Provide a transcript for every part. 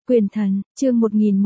Quyền thần, chương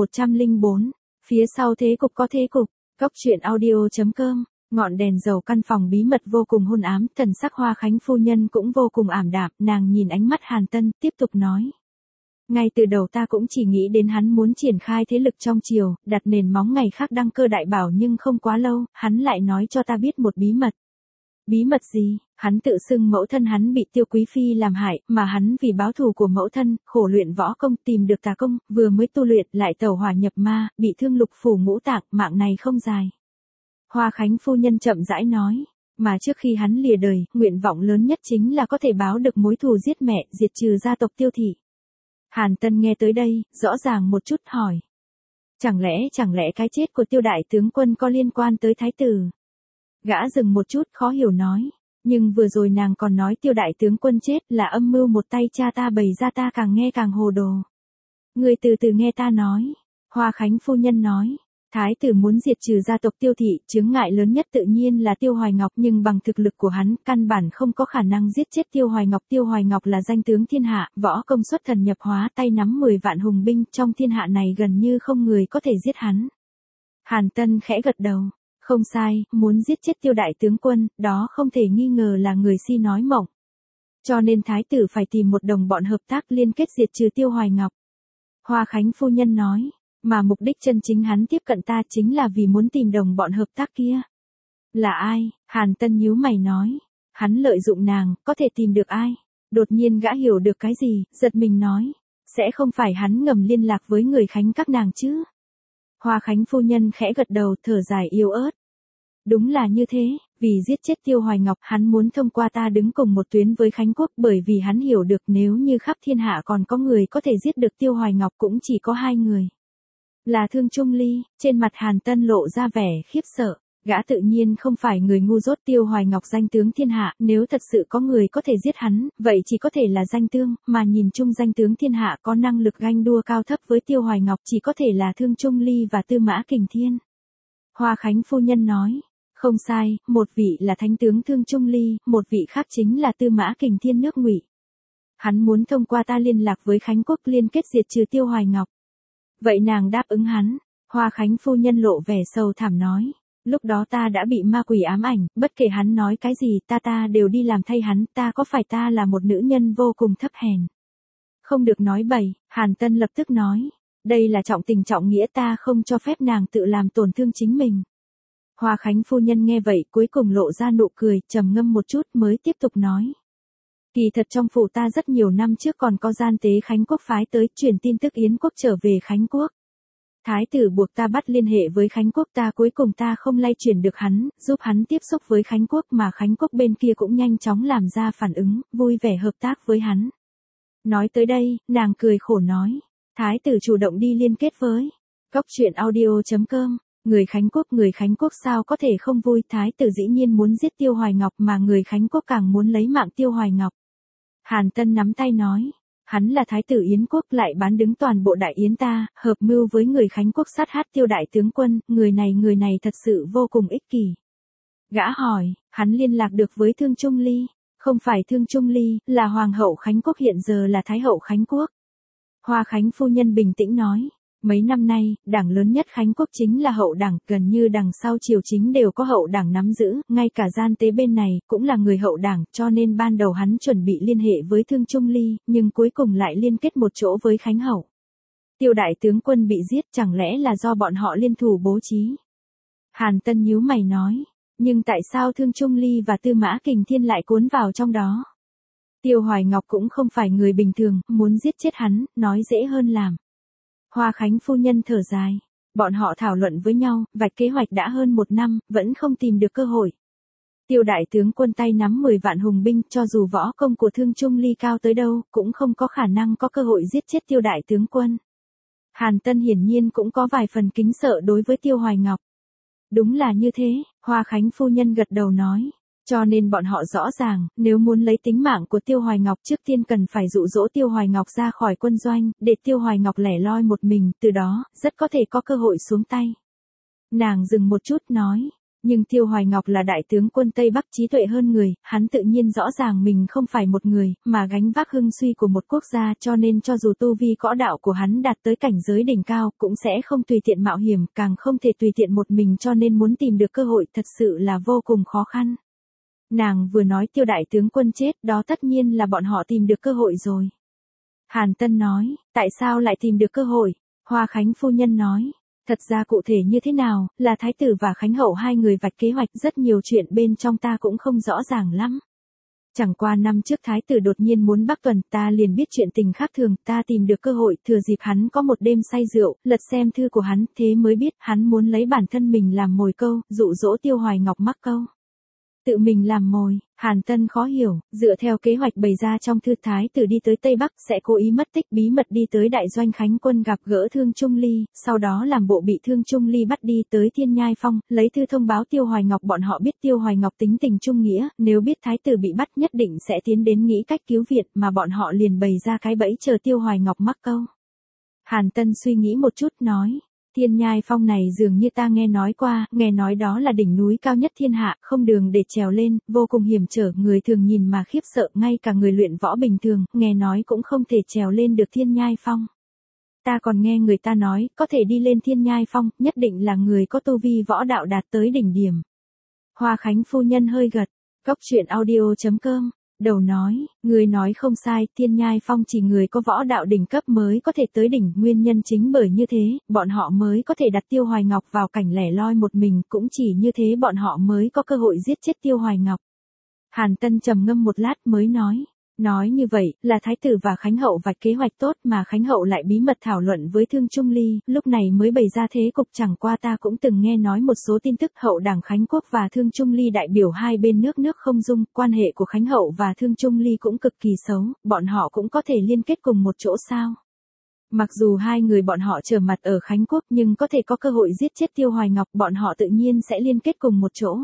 1104. Phía sau thế cục có thế cục. Cốc truyện audio.com. Ngọn đèn dầu căn phòng bí mật vô cùng hôn ám, thần sắc Hoa Khánh phu nhân cũng vô cùng ảm đạm, nàng nhìn ánh mắt Hàn Tân, tiếp tục nói. Ngay từ đầu ta cũng chỉ nghĩ đến hắn muốn triển khai thế lực trong triều, đặt nền móng ngày khác đăng cơ đại bảo, nhưng không quá lâu, hắn lại nói cho ta biết một bí mật. Bí mật gì? Hắn tự xưng mẫu thân hắn bị Tiêu Quý Phi làm hại, mà hắn vì báo thù của mẫu thân, khổ luyện võ công, tìm được tà công, vừa mới tu luyện lại tẩu hỏa nhập ma, bị thương lục phủ ngũ tạng, mạng này không dài. Hoa Khánh phu nhân chậm rãi nói, mà trước khi hắn lìa đời, nguyện vọng lớn nhất chính là có thể báo được mối thù giết mẹ, diệt trừ gia tộc Tiêu thị. Hàn Tân nghe tới đây, rõ ràng một chút hỏi. Chẳng lẽ cái chết của Tiêu đại tướng quân có liên quan tới thái tử? Gã dừng một chút khó hiểu nói. Nhưng vừa rồi nàng còn nói Tiêu đại tướng quân chết là âm mưu một tay cha ta bày ra, ta càng nghe càng hồ đồ. Người từ từ nghe ta nói. Hoa Khánh phu nhân nói. Thái tử muốn diệt trừ gia tộc Tiêu thị, chướng ngại lớn nhất tự nhiên là Tiêu Hoài Ngọc, nhưng bằng thực lực của hắn, căn bản không có khả năng giết chết Tiêu Hoài Ngọc. Tiêu Hoài Ngọc là danh tướng thiên hạ, võ công xuất thần nhập hóa, tay nắm 10 vạn hùng binh, trong thiên hạ này gần như không người có thể giết hắn. Hàn Tân khẽ gật đầu. Không sai, muốn giết chết Tiêu đại tướng quân, đó không thể nghi ngờ là người si nói mộng. Cho nên thái tử phải tìm một đồng bọn hợp tác liên kết diệt trừ Tiêu Hoài Ngọc. Hoa Khánh phu nhân nói, mà mục đích chân chính hắn tiếp cận ta chính là vì muốn tìm đồng bọn hợp tác kia. Là ai? Hàn Tân nhíu mày nói. Hắn lợi dụng nàng, có thể tìm được ai? Đột nhiên gã hiểu được cái gì, giật mình nói. Sẽ không phải hắn ngầm liên lạc với người Khánh các nàng chứ? Hoa Khánh phu nhân khẽ gật đầu, thở dài yếu ớt. Đúng là như thế, vì giết chết Tiêu Hoài Ngọc, hắn muốn thông qua ta đứng cùng một tuyến với Khánh quốc, bởi vì hắn hiểu được nếu như khắp thiên hạ còn có người có thể giết được Tiêu Hoài Ngọc cũng chỉ có hai người. Là Thương Trung Ly. Trên mặt Hàn Tân lộ ra vẻ khiếp sợ. Gã tự nhiên không phải người ngu dốt. Tiêu Hoài Ngọc danh tướng thiên hạ, nếu thật sự có người có thể giết hắn, vậy chỉ có thể là danh tướng, mà nhìn chung danh tướng thiên hạ có năng lực ganh đua cao thấp với Tiêu Hoài Ngọc chỉ có thể là Thương Trung Ly và Tư Mã Kình Thiên. Hoa Khánh phu nhân nói, không sai, một vị là thánh tướng Thương Trung Ly, một vị khác chính là Tư Mã Kình Thiên nước Ngụy. Hắn muốn thông qua ta liên lạc với Khánh quốc liên kết diệt trừ Tiêu Hoài Ngọc. Vậy nàng đáp ứng hắn. Hoa Khánh phu nhân lộ vẻ sầu thảm nói. Lúc đó ta đã bị ma quỷ ám ảnh, bất kể hắn nói cái gì ta đều đi làm thay hắn, có phải ta là một nữ nhân vô cùng thấp hèn. Không được nói bậy, Hàn Tân lập tức nói. Đây là trọng tình trọng nghĩa, ta không cho phép nàng tự làm tổn thương chính mình. Hoa Khánh phu nhân nghe vậy cuối cùng lộ ra nụ cười, trầm ngâm một chút mới tiếp tục nói. Kỳ thật trong phủ ta rất nhiều năm trước còn có gian tế Khánh quốc phái tới truyền tin tức Yến quốc trở về Khánh quốc. Thái tử buộc ta bắt liên hệ với Khánh quốc, cuối cùng ta không lay chuyển được hắn, giúp hắn tiếp xúc với Khánh quốc, mà Khánh quốc bên kia cũng nhanh chóng làm ra phản ứng, vui vẻ hợp tác với hắn. Nói tới đây, nàng cười khổ nói. Thái tử chủ động đi liên kết với Cốc truyện audio.com. Người Khánh quốc sao có thể không vui, thái tử dĩ nhiên muốn giết Tiêu Hoài Ngọc, mà người Khánh quốc càng muốn lấy mạng Tiêu Hoài Ngọc. Hàn Tân nắm tay nói, hắn là thái tử Yến quốc, lại bán đứng toàn bộ đại Yến ta, hợp mưu với người Khánh quốc sát hại Tiêu đại tướng quân, người này thật sự vô cùng ích kỷ. Gã hỏi, hắn liên lạc được với Thương Trung Ly? Không phải Thương Trung Ly, là Hoàng hậu Khánh quốc, hiện giờ là Thái hậu Khánh quốc. Hoa Khánh phu nhân bình tĩnh nói. Mấy năm nay, đảng lớn nhất Khánh quốc chính là hậu đảng, gần như đằng sau triều chính đều có hậu đảng nắm giữ, ngay cả gian tế bên này cũng là người hậu đảng, cho nên ban đầu hắn chuẩn bị liên hệ với Thương Trung Ly, nhưng cuối cùng lại liên kết một chỗ với Khánh hậu. Tiêu đại tướng quân bị giết, chẳng lẽ là do bọn họ liên thủ bố trí? Hàn Tân nhíu mày nói, nhưng tại sao Thương Trung Ly và Tư Mã Kình Thiên lại cuốn vào trong đó? Tiêu Hoài Ngọc cũng không phải người bình thường, muốn giết chết hắn, nói dễ hơn làm. Hoa Khánh phu nhân thở dài. Bọn họ thảo luận với nhau, vạch kế hoạch đã hơn 1 năm, vẫn không tìm được cơ hội. Tiêu đại tướng quân tay nắm 10 vạn hùng binh, cho dù võ công của Thương Trung Ly cao tới đâu, cũng không có khả năng có cơ hội giết chết Tiêu đại tướng quân. Hàn Tân hiển nhiên cũng có vài phần kính sợ đối với Tiêu Hoài Ngọc. Đúng là như thế, Hoa Khánh phu nhân gật đầu nói. Cho nên bọn họ rõ ràng, nếu muốn lấy tính mạng của Tiêu Hoài Ngọc, trước tiên cần phải dụ dỗ Tiêu Hoài Ngọc ra khỏi quân doanh, để Tiêu Hoài Ngọc lẻ loi một mình, từ đó, rất có thể có cơ hội xuống tay. Nàng dừng một chút nói, Nhưng Tiêu Hoài Ngọc là đại tướng quân Tây Bắc trí tuệ hơn người, hắn tự nhiên rõ ràng mình không phải một người, mà gánh vác hưng suy của một quốc gia, cho nên cho dù tu vi cõ đạo của hắn đạt tới cảnh giới đỉnh cao, cũng sẽ không tùy tiện mạo hiểm, càng không thể tùy tiện một mình, cho nên muốn tìm được cơ hội thật sự là vô cùng khó khăn. Nàng vừa nói Tiêu đại tướng quân chết, đó tất nhiên là bọn họ tìm được cơ hội rồi. Hàn Tân nói, tại sao lại tìm được cơ hội? Hoa Khánh phu nhân nói, thật ra cụ thể như thế nào, là thái tử và Khánh hậu hai người vạch kế hoạch, rất nhiều chuyện bên trong ta cũng không rõ ràng lắm. Chẳng qua năm trước thái tử đột nhiên muốn Bắc Tuần, ta liền biết chuyện tình khác thường, ta tìm được cơ hội, thừa dịp hắn có một đêm say rượu, lật xem thư của hắn, thế mới biết hắn muốn lấy bản thân mình làm mồi câu, dụ dỗ Tiêu Hoài Ngọc mắc câu. Tự mình làm mồi, Hàn Tân khó hiểu, dựa theo kế hoạch bày ra trong thư, thái tử đi tới Tây Bắc sẽ cố ý mất tích, bí mật đi tới đại doanh Khánh quân gặp gỡ Thương Trung Ly, sau đó làm bộ bị Thương Trung Ly bắt đi tới Thiên Nhai Phong, lấy thư thông báo Tiêu Hoài Ngọc. Bọn họ biết Tiêu Hoài Ngọc tính tình trung nghĩa, nếu biết thái tử bị bắt nhất định sẽ tiến đến nghĩ cách cứu viện, mà bọn họ liền bày ra cái bẫy chờ Tiêu Hoài Ngọc mắc câu. Hàn Tân suy nghĩ một chút nói, Thiên Nhai Phong này dường như ta nghe nói qua, nghe nói đó là đỉnh núi cao nhất thiên hạ, không đường để trèo lên, vô cùng hiểm trở, người thường nhìn mà khiếp sợ, ngay cả người luyện võ bình thường, nghe nói cũng không thể trèo lên được Thiên Nhai Phong. Ta còn nghe người ta nói, có thể đi lên Thiên Nhai Phong, nhất định là người có tu vi võ đạo đạt tới đỉnh điểm. Hoa Khánh phu nhân hơi gật, Cốc Truyện Audio.com. Đầu nói, người nói không sai, Thiên Nhai Phong chỉ người có võ đạo đỉnh cấp mới có thể tới đỉnh, nguyên nhân chính bởi như thế, bọn họ mới có thể đặt Tiêu Hoài Ngọc vào cảnh lẻ loi một mình, cũng chỉ như thế bọn họ mới có cơ hội giết chết Tiêu Hoài Ngọc. Hàn Tân trầm ngâm một lát mới nói như vậy, là thái tử và Khánh hậu vạch kế hoạch tốt mà Khánh hậu lại bí mật thảo luận với Thương Trung Ly, lúc này mới bày ra thế cục. Chẳng qua ta cũng từng nghe nói một số tin tức, hậu đảng Khánh Quốc và Thương Trung Ly đại biểu hai bên nước không dung, quan hệ của Khánh hậu và Thương Trung Ly cũng cực kỳ xấu, bọn họ cũng có thể liên kết cùng một chỗ sao? Mặc dù hai người bọn họ trở mặt ở Khánh Quốc nhưng có thể có cơ hội giết chết Tiêu Hoài Ngọc, bọn họ tự nhiên sẽ liên kết cùng một chỗ.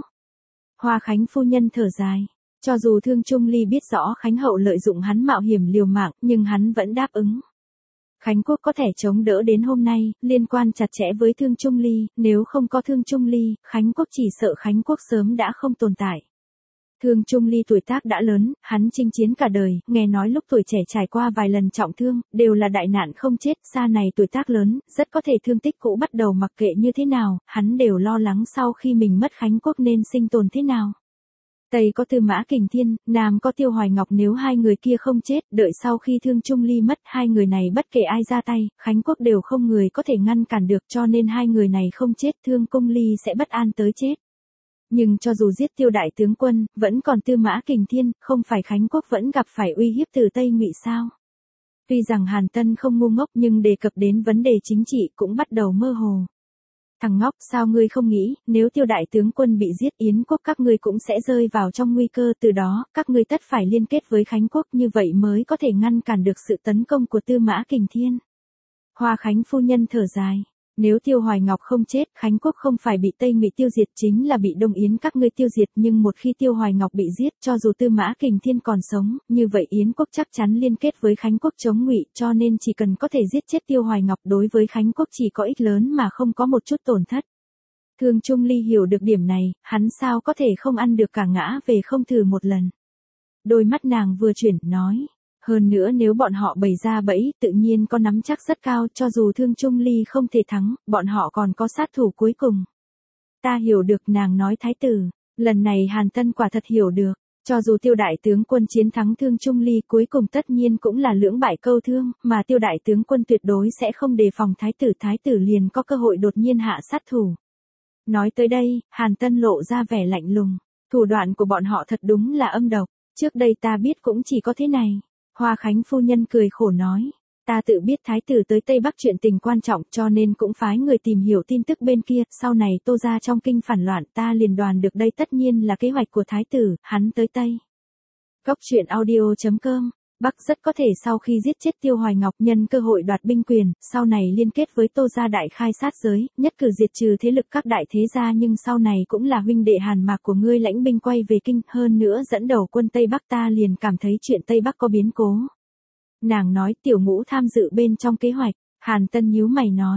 Hoa Khánh phu nhân thở dài. Cho dù Thương Trung Ly biết rõ Khánh hậu lợi dụng hắn mạo hiểm liều mạng, nhưng hắn vẫn đáp ứng. Khánh Quốc có thể chống đỡ đến hôm nay, liên quan chặt chẽ với Thương Trung Ly, nếu không có Thương Trung Ly, Khánh Quốc chỉ sợ Khánh Quốc sớm đã không tồn tại. Thương Trung Ly tuổi tác đã lớn, hắn chinh chiến cả đời, nghe nói lúc tuổi trẻ trải qua vài lần trọng thương, đều là đại nạn không chết, xa này tuổi tác lớn, rất có thể thương tích cũ bắt đầu, mặc kệ như thế nào, hắn đều lo lắng sau khi mình mất Khánh Quốc nên sinh tồn thế nào. Tây có Tư Mã Kình Thiên, Nam có Tiêu Hoài Ngọc, nếu hai người kia không chết, đợi sau khi Thương Trung Ly mất, hai người này bất kể ai ra tay, Khánh Quốc đều không người có thể ngăn cản được, cho nên hai người này không chết, Thương Cung Ly sẽ bất an tới chết. Nhưng cho dù giết Tiêu đại tướng quân, vẫn còn Tư Mã Kình Thiên, không phải Khánh Quốc vẫn gặp phải uy hiếp từ Tây Ngụy sao? Tuy rằng Hàn Tân không ngu ngốc nhưng đề cập đến vấn đề chính trị cũng bắt đầu mơ hồ. Thằng ngốc, sao ngươi không nghĩ, nếu Tiêu đại tướng quân bị giết, Yến quốc các ngươi cũng sẽ rơi vào trong nguy cơ, từ đó, các ngươi tất phải liên kết với Khánh Quốc, như vậy mới có thể ngăn cản được sự tấn công của Tư Mã Kình Thiên. Hoa Khánh phu nhân thở dài, nếu Tiêu Hoài Ngọc không chết, Khánh Quốc không phải bị Tây Ngụy tiêu diệt chính là bị Đông Yến các ngươi tiêu diệt, nhưng một khi Tiêu Hoài Ngọc bị giết, cho dù Tư Mã Kình Thiên còn sống, như vậy Yến quốc chắc chắn liên kết với Khánh Quốc chống Ngụy, cho nên chỉ cần có thể giết chết Tiêu Hoài Ngọc, đối với Khánh Quốc chỉ có ích lớn mà không có một chút tổn thất. Thương Trung Ly hiểu được điểm này, hắn sao có thể không ăn được cả ngã về không thử một lần. Đôi mắt nàng vừa chuyển, nói. Hơn nữa nếu bọn họ bày ra bẫy, tự nhiên có nắm chắc rất cao, cho dù Thương Trung Ly không thể thắng, bọn họ còn có sát thủ cuối cùng. Ta hiểu được, nàng nói thái tử. Lần này Hàn Tân quả thật hiểu được, cho dù Tiêu đại tướng quân chiến thắng Thương Trung Ly, cuối cùng tất nhiên cũng là lưỡng bại câu thương, mà Tiêu đại tướng quân tuyệt đối sẽ không đề phòng thái tử liền có cơ hội đột nhiên hạ sát thủ. Nói tới đây, Hàn Tân lộ ra vẻ lạnh lùng, thủ đoạn của bọn họ thật đúng là âm độc, trước đây ta biết cũng chỉ có thế này. Hoa Khánh phu nhân cười khổ nói, ta tự biết thái tử tới Tây Bắc chuyện tình quan trọng, cho nên cũng phái người tìm hiểu tin tức bên kia, sau này Tô gia trong kinh phản loạn, ta liền đoán được đây tất nhiên là kế hoạch của thái tử, hắn tới Tây. Cốc Truyện Audio.com. Bắc rất có thể sau khi giết chết Tiêu Hoài Ngọc, nhân cơ hội đoạt binh quyền, sau này liên kết với Tô gia đại khai sát giới, nhất cử diệt trừ thế lực các đại thế gia, nhưng sau này cũng là huynh đệ Hàn Mạc của ngươi lãnh binh quay về kinh, hơn nữa dẫn đầu quân Tây Bắc, ta liền cảm thấy chuyện Tây Bắc có biến cố. Nàng nói Tiểu Ngũ tham dự bên trong kế hoạch. Hàn Tân nhíu mày nói,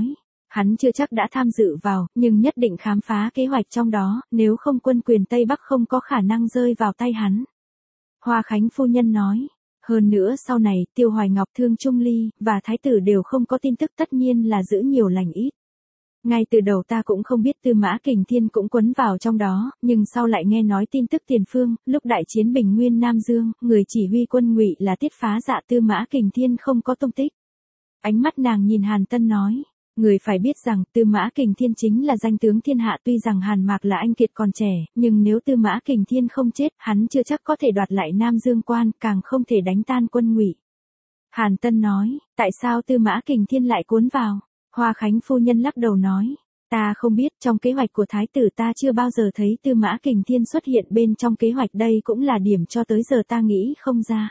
Hắn chưa chắc đã tham dự vào, nhưng nhất định khám phá kế hoạch trong đó, nếu không quân quyền Tây Bắc không có khả năng rơi vào tay hắn. Hoa Khánh phu nhân nói. Hơn nữa sau này, Tiêu Hoài Ngọc Thương Trung Ly, và Thái tử đều không có tin tức, tất nhiên là giữ nhiều lành ít. Ngay từ đầu ta cũng không biết Tư Mã Kình Thiên cũng quấn vào trong đó, nhưng sau lại nghe nói tin tức tiền phương, lúc đại chiến Bình Nguyên Nam Dương, người chỉ huy quân Ngụy là Tiết Phá Dạ, Tư Mã Kình Thiên không có tung tích. Ánh mắt nàng nhìn Hàn Tân nói, người phải biết rằng Tư Mã Kình Thiên chính là danh tướng thiên hạ, tuy rằng Hàn Mạc là anh kiệt còn trẻ, nhưng nếu Tư Mã Kình Thiên không chết, hắn chưa chắc có thể đoạt lại Nam Dương Quan, càng không thể đánh tan quân Ngụy. Hàn Tân nói, tại sao Tư Mã Kình Thiên lại cuốn vào? Hoa Khánh phu nhân lắc đầu nói, ta không biết, trong kế hoạch của Thái tử ta chưa bao giờ thấy Tư Mã Kình Thiên xuất hiện bên trong kế hoạch, đây cũng là điểm cho tới giờ ta nghĩ không ra.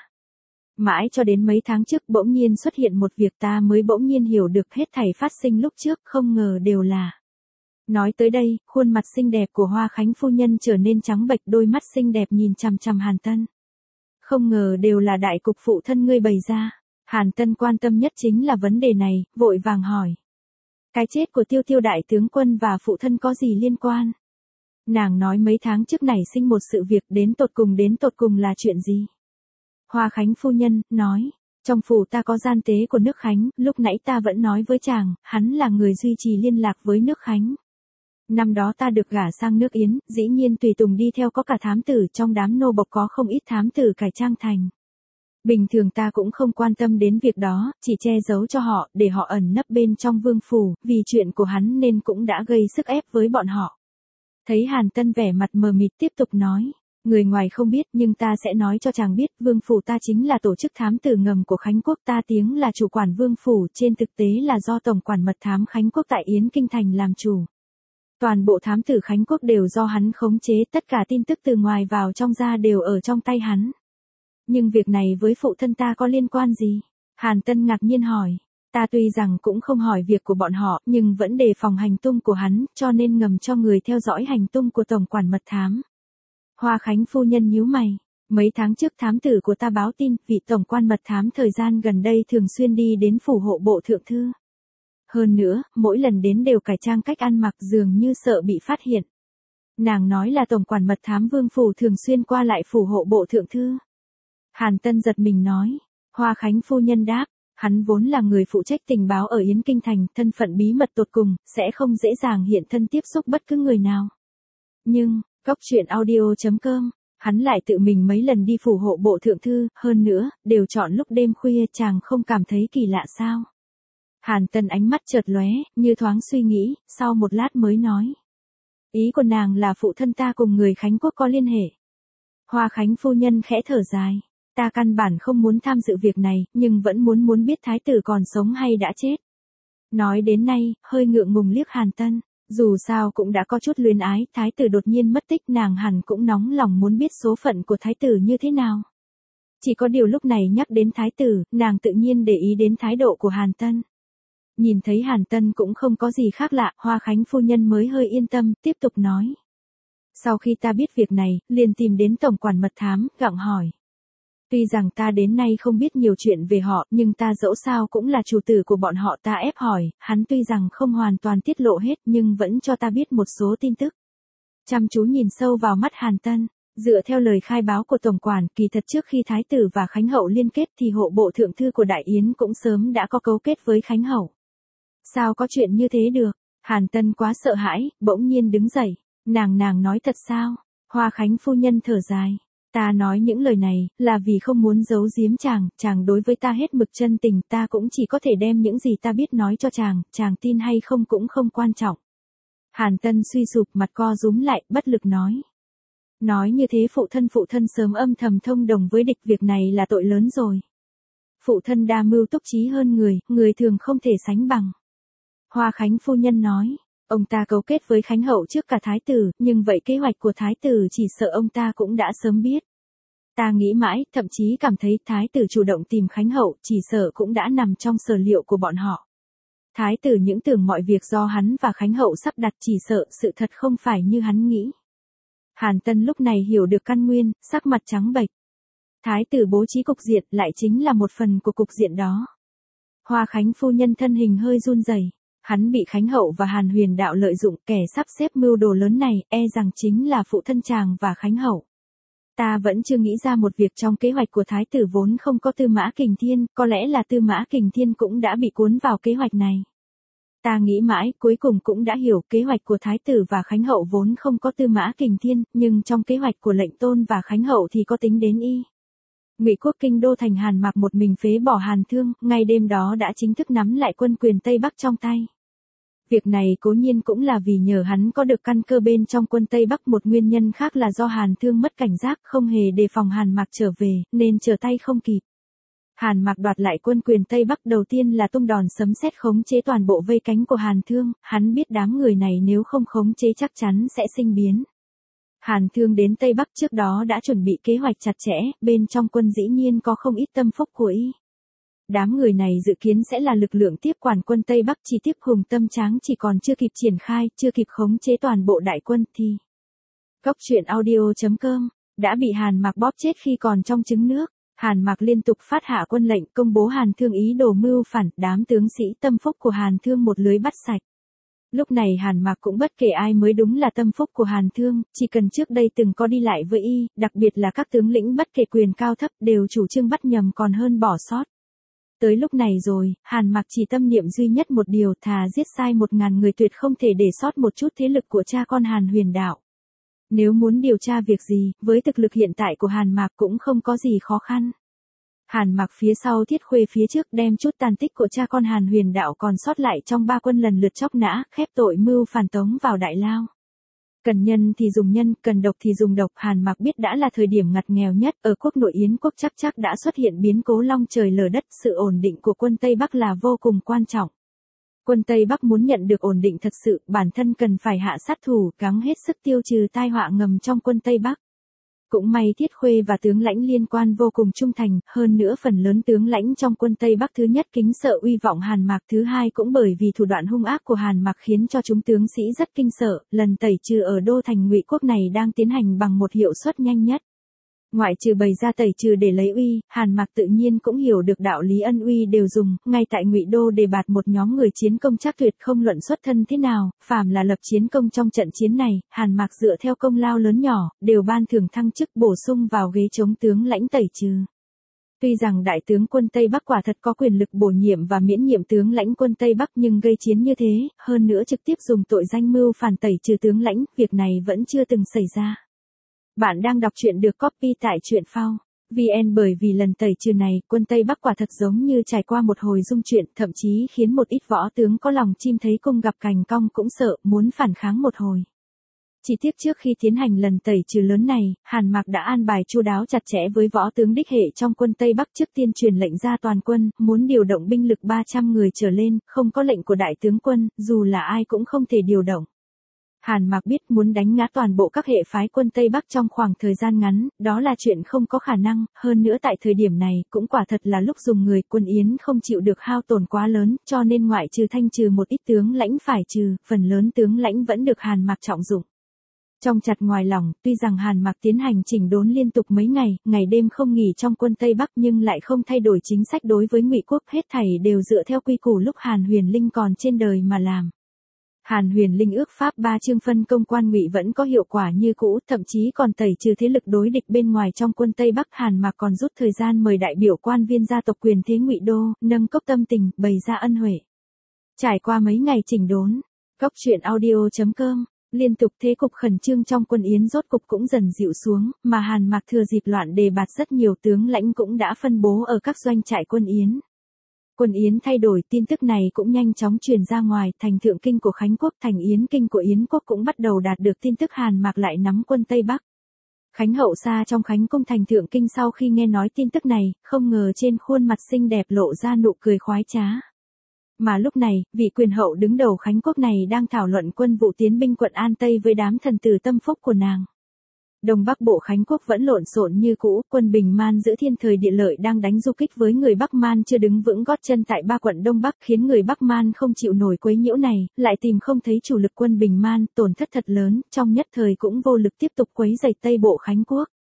Mãi cho đến mấy tháng trước bỗng nhiên xuất hiện một việc, ta mới bỗng nhiên hiểu được hết thảy phát sinh lúc trước, không ngờ đều là. Nói tới đây, khuôn mặt xinh đẹp của Hoa Khánh phu nhân trở nên trắng bệch, đôi mắt xinh đẹp nhìn chằm chằm Hàn Tân. Không ngờ đều là đại cục phụ thân ngươi bày ra. Hàn Tân quan tâm nhất chính là vấn đề này, vội vàng hỏi. Cái chết của Tiêu Tiêu đại tướng quân và phụ thân có gì liên quan? Nàng nói mấy tháng trước nảy sinh một sự việc, đến tột cùng là chuyện gì? Hoa Khánh phu nhân, nói, trong phủ ta có gian tế của nước Khánh, lúc nãy ta vẫn nói với chàng, hắn là người duy trì liên lạc với nước Khánh. Năm đó ta được gả sang nước Yến, dĩ nhiên tùy tùng đi theo có cả thám tử, trong đám nô bộc có không ít thám tử cải trang thành. Bình thường ta cũng không quan tâm đến việc đó, chỉ che giấu cho họ, để họ ẩn nấp bên trong vương phủ, vì chuyện của hắn nên cũng đã gây sức ép với bọn họ. Thấy Hàn Tân vẻ mặt mờ mịt tiếp tục nói, người ngoài không biết nhưng ta sẽ nói cho chàng biết, vương phủ ta chính là tổ chức thám tử ngầm của Khánh Quốc, ta tiếng là chủ quản vương phủ, trên thực tế là do tổng quản mật thám Khánh Quốc tại Yến Kinh Thành làm chủ. Toàn bộ thám tử Khánh Quốc đều do hắn khống chế, tất cả tin tức từ ngoài vào trong ra đều ở trong tay hắn. Nhưng việc này với phụ thân ta có liên quan gì? Hàn Tân ngạc nhiên hỏi. Ta tuy rằng cũng không hỏi việc của bọn họ, nhưng vẫn đề phòng hành tung của hắn, cho nên ngầm cho người theo dõi hành tung của tổng quản mật thám. Hoa Khánh phu nhân nhíu mày. Mấy tháng trước thám tử của ta báo tin, vị tổng quan mật thám thời gian gần đây thường xuyên đi đến phủ hộ bộ thượng thư. Hơn nữa, mỗi lần đến đều cải trang cách ăn mặc, dường như sợ bị phát hiện. Nàng nói là tổng quản mật thám vương phủ thường xuyên qua lại phủ hộ bộ thượng thư. Hàn Tân giật mình nói. Hoa Khánh phu nhân đáp, hắn vốn là người phụ trách tình báo ở Yến Kinh Thành, thân phận bí mật tột cùng, sẽ không dễ dàng hiện thân tiếp xúc bất cứ người nào. Nhưng, Cóc Truyện Audio.com, hắn lại tự mình mấy lần đi phủ hộ bộ thượng thư, hơn nữa, đều chọn lúc đêm khuya, chàng không cảm thấy kỳ lạ sao? Hàn Tân ánh mắt chợt lóe, như thoáng suy nghĩ, sau một lát mới nói. Ý của nàng là phụ thân ta cùng người Khánh Quốc có liên hệ. Hoa Khánh phu nhân khẽ thở dài. Ta căn bản không muốn tham dự việc này, nhưng vẫn muốn biết thái tử còn sống hay đã chết. Nói đến nay, hơi ngượng ngùng liếc Hàn Tân. Dù sao cũng đã có chút luyến ái, thái tử đột nhiên mất tích, nàng hẳn cũng nóng lòng muốn biết số phận của thái tử như thế nào. Chỉ có điều lúc này nhắc đến thái tử, nàng tự nhiên để ý đến thái độ của Hàn Tân. Nhìn thấy Hàn Tân cũng không có gì khác lạ, Hoa Khánh phu nhân mới hơi yên tâm, tiếp tục nói. Sau khi ta biết việc này, liền tìm đến tổng quản mật thám, gặng hỏi. Tuy rằng ta đến nay không biết nhiều chuyện về họ, nhưng ta dẫu sao cũng là chủ tử của bọn họ, ta ép hỏi, hắn tuy rằng không hoàn toàn tiết lộ hết nhưng vẫn cho ta biết một số tin tức. Chăm chú nhìn sâu vào mắt Hàn Tân, dựa theo lời khai báo của tổng quản, kỳ thật trước khi Thái tử và Khánh hậu liên kết thì hộ bộ thượng thư của Đại Yến cũng sớm đã có cấu kết với Khánh hậu. Sao có chuyện như thế được? Hàn Tân quá sợ hãi, bỗng nhiên đứng dậy, nàng nói thật sao? Hoa Khánh phu nhân thở dài. Ta nói những lời này, là vì không muốn giấu giếm chàng đối với ta hết mực chân tình, ta cũng chỉ có thể đem những gì ta biết nói cho chàng tin hay không cũng không quan trọng. Hàn Tân suy sụp, mặt co rúm lại, bất lực nói. Nói như thế phụ thân sớm âm thầm thông đồng với địch, việc này là tội lớn rồi. Phụ thân đa mưu túc trí hơn người thường không thể sánh bằng. Hoa Khánh phu nhân nói. Ông ta cấu kết với Khánh hậu trước cả thái tử, nhưng vậy kế hoạch của thái tử chỉ sợ ông ta cũng đã sớm biết. Ta nghĩ mãi, thậm chí cảm thấy thái tử chủ động tìm Khánh hậu, chỉ sợ cũng đã nằm trong sở liệu của bọn họ. Thái tử những tưởng mọi việc do hắn và Khánh hậu sắp đặt, chỉ sợ sự thật không phải như hắn nghĩ. Hàn Tân lúc này hiểu được căn nguyên, sắc mặt trắng bệch. Thái tử bố trí cục diện lại chính là một phần của cục diện đó. Hoa Khánh phu nhân thân hình hơi run rẩy. Hắn bị Khánh Hậu và Hàn Huyền Đạo lợi dụng, kẻ sắp xếp mưu đồ lớn này, e rằng chính là phụ thân chàng và Khánh Hậu. Ta vẫn chưa nghĩ ra một việc trong kế hoạch của Thái tử vốn không có Tư Mã Kình Thiên, có lẽ là Tư Mã Kình Thiên cũng đã bị cuốn vào kế hoạch này. Ta nghĩ mãi, cuối cùng cũng đã hiểu kế hoạch của Thái tử và Khánh Hậu vốn không có Tư Mã Kình Thiên, nhưng trong kế hoạch của Lệnh Tôn và Khánh Hậu thì có tính đến y. Ngụy quốc kinh đô thành Hàn Mạc một mình phế bỏ Hàn Thương, ngay đêm đó đã chính thức nắm lại quân quyền Tây Bắc trong tay. Việc này cố nhiên cũng là vì nhờ hắn có được căn cơ bên trong quân Tây Bắc, một nguyên nhân khác là do Hàn Thương mất cảnh giác, không hề đề phòng Hàn Mạc trở về, nên trở tay không kịp. Hàn Mạc đoạt lại quân quyền Tây Bắc đầu tiên là tung đòn sấm sét khống chế toàn bộ vây cánh của Hàn Thương, hắn biết đám người này nếu không khống chế chắc chắn sẽ sinh biến. Hàn Thương đến Tây Bắc trước đó đã chuẩn bị kế hoạch chặt chẽ, bên trong quân dĩ nhiên có không ít tâm phúc của y. Đám người này dự kiến sẽ là lực lượng tiếp quản quân Tây Bắc, chỉ tiếc Hùng Tâm Tráng chỉ còn chưa kịp triển khai, chưa kịp khống chế toàn bộ đại quân thì. Góc truyện audio.com đã bị Hàn Mạc bóp chết khi còn trong trứng nước. Hàn Mạc liên tục phát hạ quân lệnh công bố Hàn Thương ý đồ mưu phản, đám tướng sĩ tâm phúc của Hàn Thương một lưới bắt sạch. Lúc này Hàn Mạc cũng bất kể ai mới đúng là tâm phúc của Hàn Thương, chỉ cần trước đây từng có đi lại với y, đặc biệt là các tướng lĩnh bất kể quyền cao thấp đều chủ trương bắt nhầm còn hơn bỏ sót. Tới lúc này rồi, Hàn Mạc chỉ tâm niệm duy nhất một điều, thà giết sai 1000 người tuyệt không thể để sót một chút thế lực của cha con Hàn Huyền Đạo. Nếu muốn điều tra việc gì, với thực lực hiện tại của Hàn Mạc cũng không có gì khó khăn. Hàn Mạc phía sau Thiết Khuê phía trước đem chút tàn tích của cha con Hàn Huyền Đạo còn sót lại trong 3 quân lần lượt chóc nã, khép tội mưu phản tống vào đại lao. Cần nhân thì dùng nhân, cần độc thì dùng độc. Hàn Mạc biết đã là thời điểm ngặt nghèo nhất, ở quốc nội Yến quốc chắc đã xuất hiện biến cố long trời lở đất, sự ổn định của quân Tây Bắc là vô cùng quan trọng. Quân Tây Bắc muốn nhận được ổn định thật sự, bản thân cần phải hạ sát thủ, gắng hết sức tiêu trừ tai họa ngầm trong quân Tây Bắc. Cũng may Thiết Khuê và tướng lãnh liên quan vô cùng trung thành, hơn nữa phần lớn tướng lãnh trong quân Tây Bắc thứ nhất kính sợ uy vọng Hàn Mạc, thứ hai cũng bởi vì thủ đoạn hung ác của Hàn Mạc khiến cho chúng tướng sĩ rất kinh sợ, lần tẩy trừ ở đô thành Ngụy quốc này đang tiến hành bằng một hiệu suất nhanh nhất. Ngoại trừ bày ra tẩy trừ để lấy uy, Hàn Mạc tự nhiên cũng hiểu được đạo lý ân uy đều dùng, ngay tại Ngụy đô đề bạt một nhóm người chiến công chắc tuyệt không luận xuất thân thế nào, phàm là lập chiến công trong trận chiến này, Hàn Mạc dựa theo công lao lớn nhỏ, đều ban thưởng thăng chức bổ sung vào ghế chống tướng lãnh tẩy trừ. Tuy rằng đại tướng quân Tây Bắc quả thật có quyền lực bổ nhiệm và miễn nhiệm tướng lãnh quân Tây Bắc, nhưng gây chiến như thế, hơn nữa trực tiếp dùng tội danh mưu phản tẩy trừ tướng lãnh, việc này vẫn chưa từng xảy ra. Bạn đang đọc truyện được copy tại truyện phao VN, bởi vì lần tẩy trừ này, quân Tây Bắc quả thật giống như trải qua một hồi dung chuyển, thậm chí khiến một ít võ tướng có lòng chim thấy cung gặp cành cong cũng sợ, muốn phản kháng một hồi. Chỉ tiếc trước khi tiến hành lần tẩy trừ lớn này, Hàn Mạc đã an bài chu đáo chặt chẽ với võ tướng đích hệ trong quân Tây Bắc, trước tiên truyền lệnh ra toàn quân, muốn điều động binh lực 300 người trở lên, không có lệnh của đại tướng quân, dù là ai cũng không thể điều động. Hàn Mạc biết muốn đánh ngã toàn bộ các hệ phái quân Tây Bắc trong khoảng thời gian ngắn, đó là chuyện không có khả năng, hơn nữa tại thời điểm này, cũng quả thật là lúc dùng người, quân Yến không chịu được hao tổn quá lớn, cho nên ngoại trừ thanh trừ một ít tướng lãnh phải trừ, phần lớn tướng lãnh vẫn được Hàn Mạc trọng dụng. Trong chặt ngoài lỏng, tuy rằng Hàn Mạc tiến hành chỉnh đốn liên tục mấy ngày, ngày đêm không nghỉ trong quân Tây Bắc, nhưng lại không thay đổi chính sách đối với Ngụy quốc, hết thảy đều dựa theo quy củ lúc Hàn Huyền Linh còn trên đời mà làm. Hàn Huyền Linh ước pháp 3 chương phân công quan Ngụy vẫn có hiệu quả như cũ, thậm chí còn tẩy trừ thế lực đối địch bên ngoài trong quân Tây Bắc. Hàn Mạc còn rút thời gian mời đại biểu quan viên gia tộc quyền thế Ngụy đô, nâng cốc tâm tình, bày ra ân huệ. Trải qua mấy ngày chỉnh đốn, góc truyện audio.com, liên tục thế cục khẩn trương trong quân Yến rốt cục cũng dần dịu xuống, mà Hàn Mạc thừa dịp loạn đề bạt rất nhiều tướng lãnh cũng đã phân bố ở các doanh trại quân Yến. Quân Yến thay đổi, tin tức này cũng nhanh chóng truyền ra ngoài, thành Thượng Kinh của Khánh quốc, thành Yến Kinh của Yến quốc cũng bắt đầu đạt được tin tức Hàn Mạc lại nắm quân Tây Bắc. Khánh hậu xa trong Khánh cung thành Thượng Kinh sau khi nghe nói tin tức này, không ngờ trên khuôn mặt xinh đẹp lộ ra nụ cười khoái trá. Mà lúc này, vị quyền hậu đứng đầu Khánh quốc này đang thảo luận quân vụ tiến binh quận An Tây với đám thần tử tâm phúc của nàng. Đông Bắc bộ Khánh quốc vẫn lộn xộn như cũ, quân Bình Man giữ thiên thời địa lợi đang đánh du kích với người Bắc Man chưa đứng vững gót chân tại 3 quận Đông Bắc, khiến người Bắc Man không chịu nổi quấy nhiễu này, lại tìm không thấy chủ lực quân Bình Man, tổn thất thật lớn, trong nhất thời cũng vô lực tiếp tục quấy rầy Tây bộ Khánh quốc.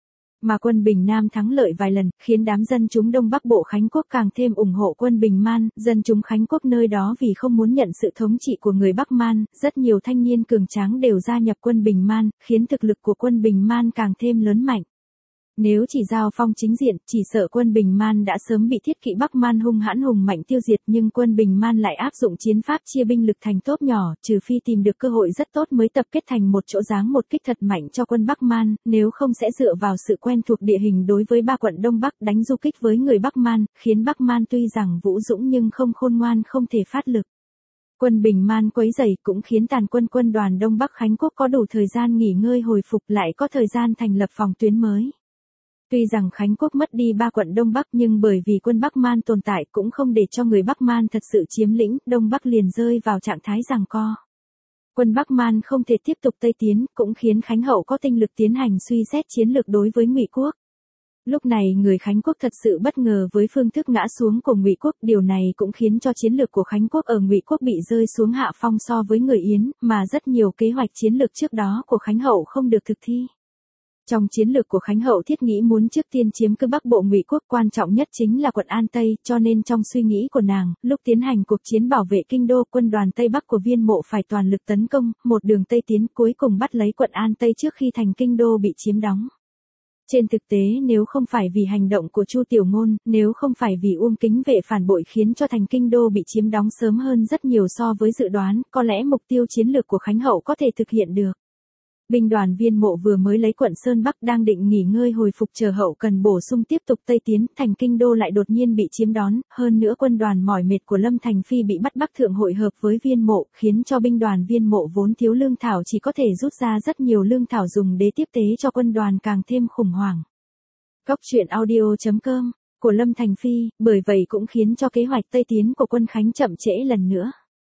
Mà quân Bình Nam thắng lợi vài lần, khiến đám dân chúng Đông Bắc Bộ Khánh Quốc càng thêm ủng hộ quân Bình Man, dân chúng Khánh Quốc nơi đó vì không muốn nhận sự thống trị của người Bắc Man, rất nhiều thanh niên cường tráng đều gia nhập quân Bình Man, khiến thực lực của quân Bình Man càng thêm lớn mạnh. Nếu chỉ giao phong chính diện, chỉ sợ quân Bình Man đã sớm bị thiết kỵ Bắc Man hung hãn hùng mạnh tiêu diệt, nhưng quân Bình Man lại áp dụng chiến pháp chia binh lực thành tốp nhỏ, trừ phi tìm được cơ hội rất tốt mới tập kết thành một chỗ giáng một kích thật mạnh cho quân Bắc Man, nếu không sẽ dựa vào sự quen thuộc địa hình đối với ba quận Đông Bắc đánh du kích với người Bắc Man, khiến Bắc Man tuy rằng vũ dũng nhưng không khôn ngoan không thể phát lực. Quân Bình Man quấy rầy cũng khiến tàn quân đoàn Đông Bắc Khánh Quốc có đủ thời gian nghỉ ngơi hồi phục, lại có thời gian thành lập phòng tuyến mới. Tuy rằng Khánh Quốc mất đi ba quận Đông Bắc nhưng bởi vì quân Bắc Man tồn tại cũng không để cho người Bắc Man thật sự chiếm lĩnh, Đông Bắc liền rơi vào trạng thái giằng co. Quân Bắc Man không thể tiếp tục tây tiến, cũng khiến Khánh Hậu có tinh lực tiến hành suy xét chiến lược đối với Ngụy Quốc. Lúc này người Khánh Quốc thật sự bất ngờ với phương thức ngã xuống của Ngụy Quốc, điều này cũng khiến cho chiến lược của Khánh Quốc ở Ngụy Quốc bị rơi xuống hạ phong so với người Yến, mà rất nhiều kế hoạch chiến lược trước đó của Khánh Hậu không được thực thi. Trong chiến lược của Khánh Hậu thiết nghĩ muốn trước tiên chiếm cứ Bắc Bộ Ngụy Quốc, quan trọng nhất chính là quận An Tây, cho nên trong suy nghĩ của nàng, lúc tiến hành cuộc chiến bảo vệ kinh đô, quân đoàn Tây Bắc của Viên Mộ phải toàn lực tấn công, một đường Tây tiến cuối cùng bắt lấy quận An Tây trước khi thành kinh đô bị chiếm đóng. Trên thực tế nếu không phải vì hành động của Chu Tiểu Ngôn, nếu không phải vì Uông Kính Vệ phản bội khiến cho thành kinh đô bị chiếm đóng sớm hơn rất nhiều so với dự đoán, có lẽ mục tiêu chiến lược của Khánh Hậu có thể thực hiện được. Binh đoàn Viên Mộ vừa mới lấy quận Sơn Bắc đang định nghỉ ngơi hồi phục chờ hậu cần bổ sung tiếp tục tây tiến, thành kinh đô lại đột nhiên bị chiếm đón, hơn nữa quân đoàn mỏi mệt của Lâm Thành Phi bị bắt Bắc Thượng hội hợp với Viên Mộ, khiến cho binh đoàn Viên Mộ vốn thiếu lương thảo chỉ có thể rút ra rất nhiều lương thảo dùng để tiếp tế cho quân đoàn càng thêm khủng hoảng. Góc truyện audio.com của Lâm Thành Phi, bởi vậy cũng khiến cho kế hoạch tây tiến của quân Khánh chậm trễ lần nữa.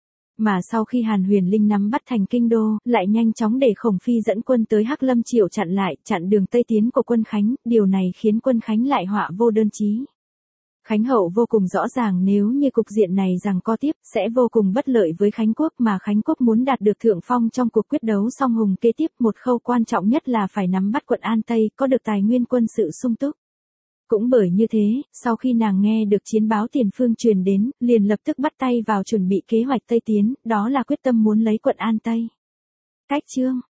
Mà sau khi Hàn Huyền Linh nắm bắt thành kinh đô, lại nhanh chóng để Khổng Phi dẫn quân tới Hắc Lâm Triệu chặn lại, chặn đường tây tiến của quân Khánh, điều này khiến quân Khánh lại họa vô đơn chí. Khánh Hậu vô cùng rõ ràng nếu như cục diện này giằng co tiếp, sẽ vô cùng bất lợi với Khánh Quốc, mà Khánh Quốc muốn đạt được thượng phong trong cuộc quyết đấu song hùng kế tiếp, một khâu quan trọng nhất là phải nắm bắt quận An Tây, có được tài nguyên quân sự sung túc. Cũng bởi như thế, sau khi nàng nghe được chiến báo tiền phương truyền đến, liền lập tức bắt tay vào chuẩn bị kế hoạch tây tiến, đó là quyết tâm muốn lấy quận An Tây. Cách chương